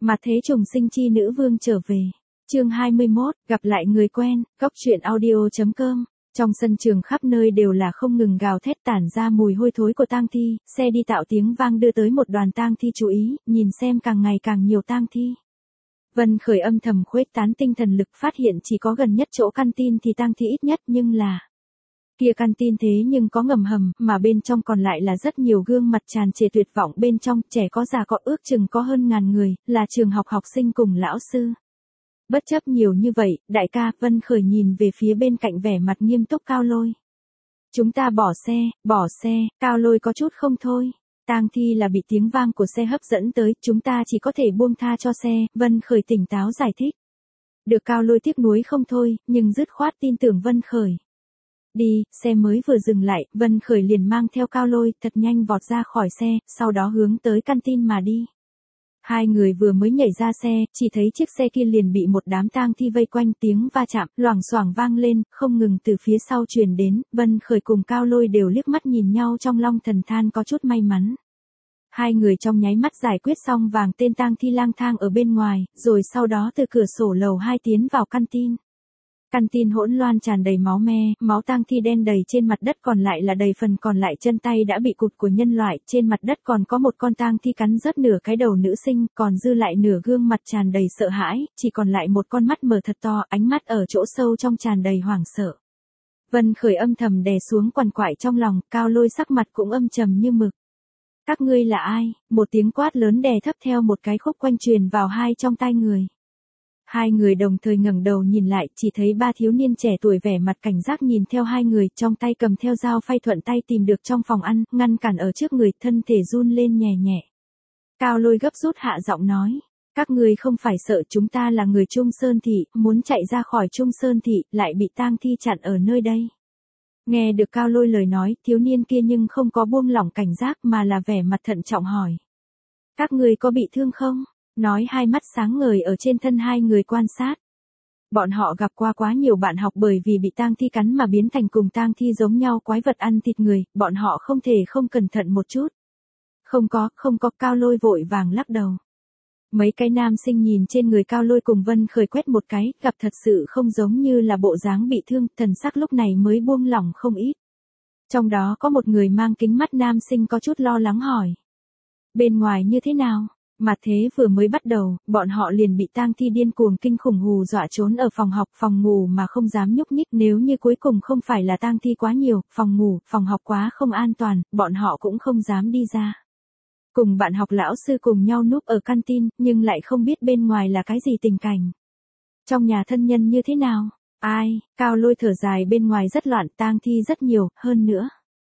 Mà thế trùng sinh chi nữ vương trở về. Chương 21, gặp lại người quen, góc truyện audio.com. Trong sân trường khắp nơi đều là không ngừng gào thét tản ra mùi hôi thối của tang thi, xe đi tạo tiếng vang đưa tới một đoàn tang thi chú ý, nhìn xem càng ngày càng nhiều tang thi. Vân Khởi âm thầm khuếch tán tinh thần lực phát hiện chỉ có gần nhất chỗ căn tin thì tang thi ít nhất nhưng là kia căn tin thế nhưng có ngầm hầm, mà bên trong còn lại là rất nhiều gương mặt tràn trề tuyệt vọng bên trong, trẻ có già có ước chừng có hơn 1000 người, là trường học học sinh cùng lão sư. Bất chấp nhiều như vậy, đại ca, Vân Khởi nhìn về phía bên cạnh vẻ mặt nghiêm túc Cao Lôi. Chúng ta bỏ xe, Cao Lôi có chút không thôi. Tang thi là bị tiếng vang của xe hấp dẫn tới, chúng ta chỉ có thể buông tha cho xe, Vân Khởi tỉnh táo giải thích. Được Cao Lôi tiếc nuối không thôi, nhưng dứt khoát tin tưởng Vân Khởi. Đi, xe mới vừa dừng lại, Vân Khởi liền mang theo Cao Lôi, thật nhanh vọt ra khỏi xe, sau đó hướng tới căn tin mà đi. Hai người vừa mới nhảy ra xe, chỉ thấy chiếc xe kia liền bị một đám tang thi vây quanh, tiếng va chạm, loảng xoảng vang lên, không ngừng từ phía sau truyền đến, Vân Khởi cùng Cao Lôi đều liếc mắt nhìn nhau trong lòng thần than có chút may mắn. Hai người trong nháy mắt giải quyết xong vàng tên tang thi lang thang ở bên ngoài, rồi sau đó từ cửa sổ lầu 2 tiến vào căn tin. Căn tin hỗn loạn tràn đầy máu me, máu tang thi đen đầy trên mặt đất, còn lại là đầy phần còn lại chân tay đã bị cụt của nhân loại, trên mặt đất còn có một con tang thi cắn rớt nửa cái đầu nữ sinh, còn dư lại nửa gương mặt tràn đầy sợ hãi, chỉ còn lại một con mắt mở thật to, ánh mắt ở chỗ sâu trong tràn đầy hoảng sợ. Vân Khởi âm thầm đè xuống quằn quại trong lòng, Cao Lôi sắc mặt cũng âm trầm như mực. Các ngươi là ai? Một tiếng quát lớn đè thấp theo một cái khúc quanh truyền vào hai trong tai người. Hai người đồng thời ngẩng đầu nhìn lại, chỉ thấy ba thiếu niên trẻ tuổi vẻ mặt cảnh giác nhìn theo hai người, trong tay cầm theo dao phay thuận tay tìm được trong phòng ăn, ngăn cản ở trước người, thân thể run lên nhẹ nhẹ. Cao Lôi gấp rút hạ giọng nói, các ngươi không phải sợ, chúng ta là người Trung Sơn Thị, muốn chạy ra khỏi Trung Sơn Thị, lại bị tang thi chặn ở nơi đây. Nghe được Cao Lôi lời nói, thiếu niên kia nhưng không có buông lỏng cảnh giác mà là vẻ mặt thận trọng hỏi. Các ngươi có bị thương không? Nói hai mắt sáng ngời ở trên thân hai người quan sát. Bọn họ gặp qua quá nhiều bạn học bởi vì bị tang thi cắn mà biến thành cùng tang thi giống nhau quái vật ăn thịt người, bọn họ không thể không cẩn thận một chút. Không có, Cao Lôi vội vàng lắc đầu. Mấy cái nam sinh nhìn trên người Cao Lôi cùng Vân Khởi quét một cái, gặp thật sự không giống như là bộ dáng bị thương, thần sắc lúc này mới buông lỏng không ít. Trong đó có một người mang kính mắt nam sinh có chút lo lắng hỏi. Bên ngoài như thế nào? Mà thế vừa mới bắt đầu, bọn họ liền bị tang thi điên cuồng kinh khủng hù dọa trốn ở phòng học, phòng ngủ mà không dám nhúc nhích, nếu như cuối cùng không phải là tang thi quá nhiều, phòng ngủ, phòng học quá không an toàn, bọn họ cũng không dám đi ra. Cùng bạn học lão sư cùng nhau núp ở căn tin, nhưng lại không biết bên ngoài là cái gì tình cảnh. Trong nhà thân nhân như thế nào? Ai? Cao Lôi thở dài, bên ngoài rất loạn, tang thi rất nhiều, hơn nữa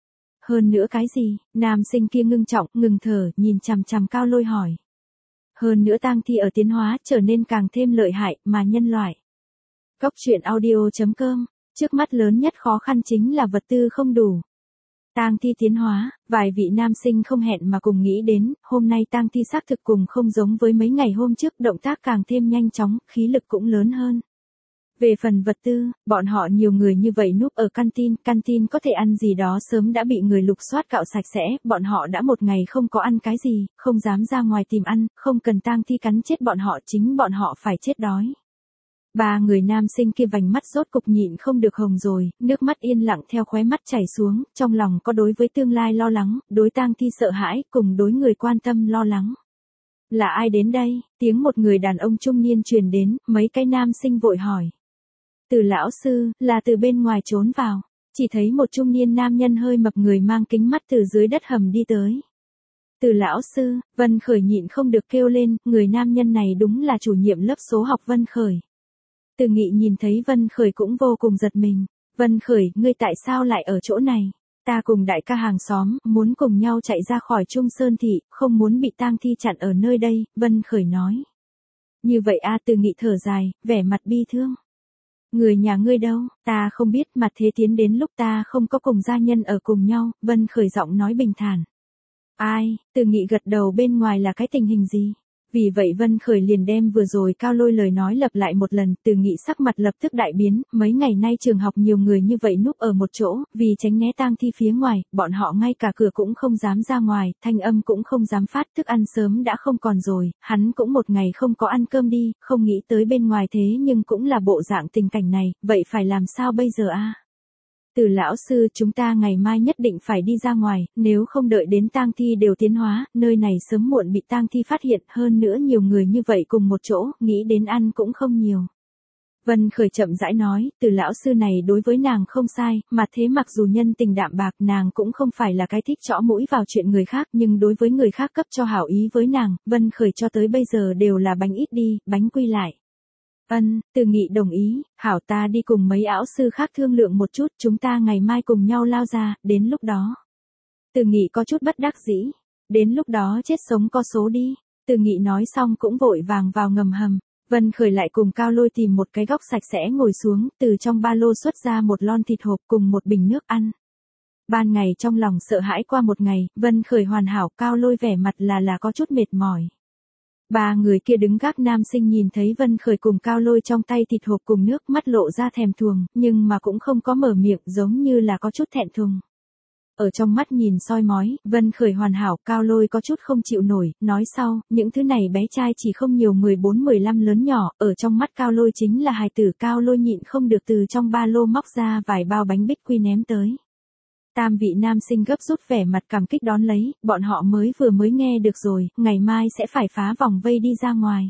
cái gì? Nam sinh kia ngưng trọng, ngừng thở, nhìn chằm chằm Cao Lôi hỏi. Hơn nữa tang thi ở tiến hóa trở nên càng thêm lợi hại, mà nhân loại. Góc truyện audio.com, trước mắt lớn nhất khó khăn chính là vật tư không đủ. Tang thi tiến hóa, vài vị nam sinh không hẹn mà cùng nghĩ đến, hôm nay tang thi xác thực cùng không giống với mấy ngày hôm trước, động tác càng thêm nhanh chóng, khí lực cũng lớn hơn. Về phần vật tư, bọn họ nhiều người như vậy núp ở căn tin có thể ăn gì đó sớm đã bị người lục soát cạo sạch sẽ, bọn họ đã một ngày không có ăn cái gì, không dám ra ngoài tìm ăn, không cần tang thi cắn chết bọn họ, chính bọn họ phải chết đói. Ba người nam sinh kia vành mắt rốt cục nhịn không được hồng rồi, nước mắt yên lặng theo khóe mắt chảy xuống, trong lòng có đối với tương lai lo lắng, đối tang thi sợ hãi, cùng đối người quan tâm lo lắng. Là ai đến đây? Tiếng một người đàn ông trung niên truyền đến, mấy cái nam sinh vội hỏi. Từ lão sư, là từ bên ngoài trốn vào. Chỉ thấy một trung niên nam nhân hơi mập người mang kính mắt từ dưới đất hầm đi tới. Từ lão sư, Vân Khởi nhịn không được kêu lên, người nam nhân này đúng là chủ nhiệm lớp số học Vân Khởi. Từ Nghị nhìn thấy Vân Khởi cũng vô cùng giật mình. Vân Khởi, ngươi tại sao lại ở chỗ này? Ta cùng đại ca hàng xóm, muốn cùng nhau chạy ra khỏi Trung Sơn Thị, không muốn bị tang thi chặn ở nơi đây, Vân Khởi nói. Như vậy a, Từ Nghị thở dài, vẻ mặt bi thương. Người nhà ngươi đâu? Ta không biết, mà thế tiến đến lúc ta không có cùng gia nhân ở cùng nhau, Vân Khởi giọng nói bình thản. Ai? Từ Nghị gật đầu, bên ngoài là cái tình hình gì? Vì vậy Vân Khởi liền đem vừa rồi Cao Lôi lời nói lặp lại một lần, Từ Nghị sắc mặt lập tức đại biến, mấy ngày nay trường học nhiều người như vậy núp ở một chỗ, vì tránh né tang thi phía ngoài, bọn họ ngay cả cửa cũng không dám ra ngoài, thanh âm cũng không dám phát, thức ăn sớm đã không còn rồi, hắn cũng một ngày không có ăn cơm đi, không nghĩ tới bên ngoài thế nhưng cũng là bộ dạng tình cảnh này, vậy phải làm sao bây giờ a? Từ lão sư, chúng ta ngày mai nhất định phải đi ra ngoài, nếu không đợi đến tang thi đều tiến hóa, nơi này sớm muộn bị tang thi phát hiện, hơn nữa nhiều người như vậy cùng một chỗ, nghĩ đến ăn cũng không nhiều. Vân Khởi chậm rãi nói, từ lão sư này đối với nàng không sai, mà thế mặc dù nhân tình đạm bạc nàng cũng không phải là cái thích chõ mũi vào chuyện người khác, nhưng đối với người khác cấp cho hảo ý với nàng, Vân Khởi cho tới bây giờ đều là bánh ít đi, bánh quy lại. Từ Nghị đồng ý, hảo ta đi cùng mấy ảo sư khác thương lượng một chút, chúng ta ngày mai cùng nhau lao ra, đến lúc đó. Từ Nghị có chút bất đắc dĩ, đến lúc đó chết sống có số đi. Từ Nghị nói xong cũng vội vàng vào ngầm hầm. Vân Khởi lại cùng Cao Lôi tìm một cái góc sạch sẽ ngồi xuống, từ trong ba lô xuất ra một lon thịt hộp cùng một bình nước ăn. Ban ngày trong lòng sợ hãi qua một ngày, Vân Khởi hoàn hảo, Cao Lôi vẻ mặt là có chút mệt mỏi. Ba người kia đứng gác nam sinh nhìn thấy Vân Khởi cùng Cao Lôi trong tay thịt hộp cùng nước, mắt lộ ra thèm thuồng, nhưng mà cũng không có mở miệng, giống như là có chút thẹn thùng. Ở trong mắt nhìn soi mói, Vân Khởi hoàn hảo, Cao Lôi có chút không chịu nổi, nói sau, những thứ này bé trai chỉ không nhiều 14-15 lớn nhỏ, ở trong mắt Cao Lôi chính là hài tử. Cao Lôi nhịn không được từ trong ba lô móc ra vài bao bánh bích quy ném tới. Tam vị nam sinh gấp rút vẻ mặt cảm kích đón lấy, bọn họ vừa mới nghe được rồi, ngày mai sẽ phải phá vòng vây đi ra ngoài.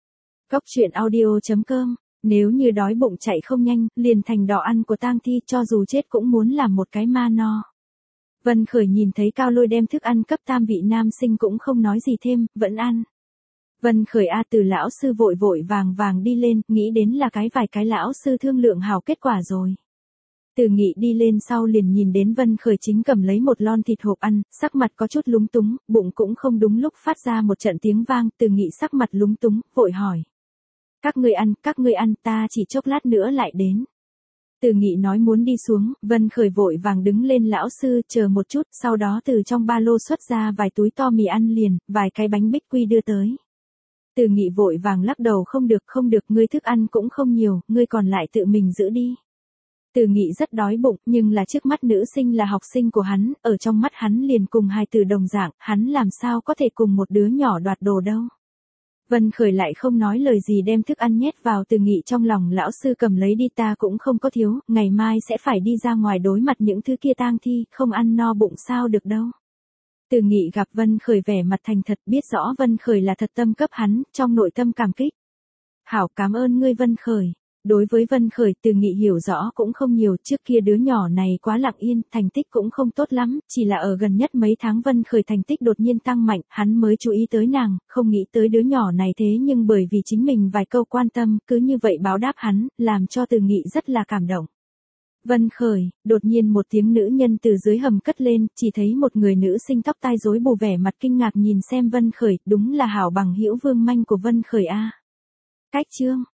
Cốc truyện audio.com, nếu như đói bụng chạy không nhanh, liền thành đỏ ăn của tang thi, cho dù chết cũng muốn làm một cái ma no. Vân Khởi nhìn thấy Cao Lôi đem thức ăn cấp tam vị nam sinh cũng không nói gì thêm, vẫn ăn. Vân Khởi Từ lão sư vội vàng đi lên, nghĩ đến là vài cái lão sư thương lượng hảo kết quả rồi. Từ Nghị đi lên sau liền nhìn đến Vân Khởi chính cầm lấy một lon thịt hộp ăn, sắc mặt có chút lúng túng, bụng cũng không đúng lúc phát ra một trận tiếng vang, Từ Nghị sắc mặt lúng túng, vội hỏi. Các ngươi ăn, ta chỉ chốc lát nữa lại đến. Từ Nghị nói muốn đi xuống, Vân Khởi vội vàng đứng lên, lão sư, chờ một chút, sau đó từ trong ba lô xuất ra vài túi to mì ăn liền, vài cái bánh bích quy đưa tới. Từ Nghị vội vàng lắc đầu, không được, ngươi thức ăn cũng không nhiều, ngươi còn lại tự mình giữ đi. Từ Nghị rất đói bụng, nhưng là trước mắt nữ sinh là học sinh của hắn, ở trong mắt hắn liền cùng hài tử đồng dạng, hắn làm sao có thể cùng một đứa nhỏ đoạt đồ đâu. Vân Khởi lại không nói lời gì đem thức ăn nhét vào Từ Nghị trong lòng, lão sư cầm lấy đi, ta cũng không có thiếu, ngày mai sẽ phải đi ra ngoài đối mặt những thứ kia tang thi, không ăn no bụng sao được đâu. Từ Nghị gặp Vân Khởi vẻ mặt thành thật, biết rõ Vân Khởi là thật tâm cấp hắn, trong nội tâm cảm kích. Hảo, cảm ơn ngươi Vân Khởi. Đối với Vân Khởi, Từ Nghị hiểu rõ cũng không nhiều, trước kia đứa nhỏ này quá lặng yên, thành tích cũng không tốt lắm, chỉ là ở gần nhất mấy tháng Vân Khởi thành tích đột nhiên tăng mạnh, hắn mới chú ý tới nàng, không nghĩ tới đứa nhỏ này thế nhưng bởi vì chính mình vài câu quan tâm, cứ như vậy báo đáp hắn, làm cho Từ Nghị rất là cảm động. Vân Khởi, đột nhiên một tiếng nữ nhân từ dưới hầm cất lên, chỉ thấy một người nữ sinh tóc tai rối bù vẻ mặt kinh ngạc nhìn xem Vân Khởi, đúng là hảo bằng hữu Vương Manh của Vân Khởi Cách chương